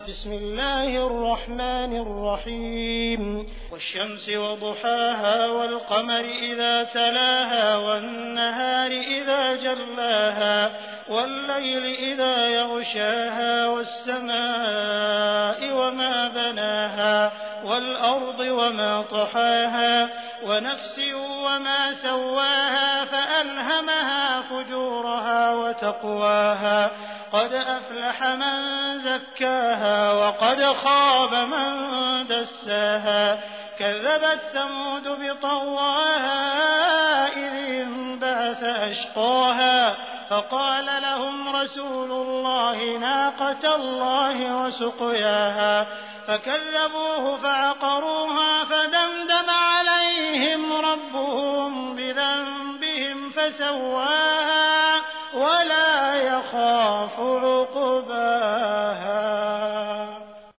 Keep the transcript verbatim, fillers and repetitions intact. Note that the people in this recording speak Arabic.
بسم الله الرحمن الرحيم والشمس وضحاها والقمر إذا تلاها والنهار إذا جلاها والليل إذا يغشاها والسماء وما بناها والأرض وما طحاها ونفس وما سواها فألهمها فجورها وتقواها قد أفلح من زكاها وقد خاب من دساها كذبت ثمود بطغواها إذ انبعث أشقاها فقال لهم رسول الله ناقة الله وسقياها فكذبوه فعقروها فدمدم عليهم ربهم بذنبهم فسواها ولا يخاف عقباها.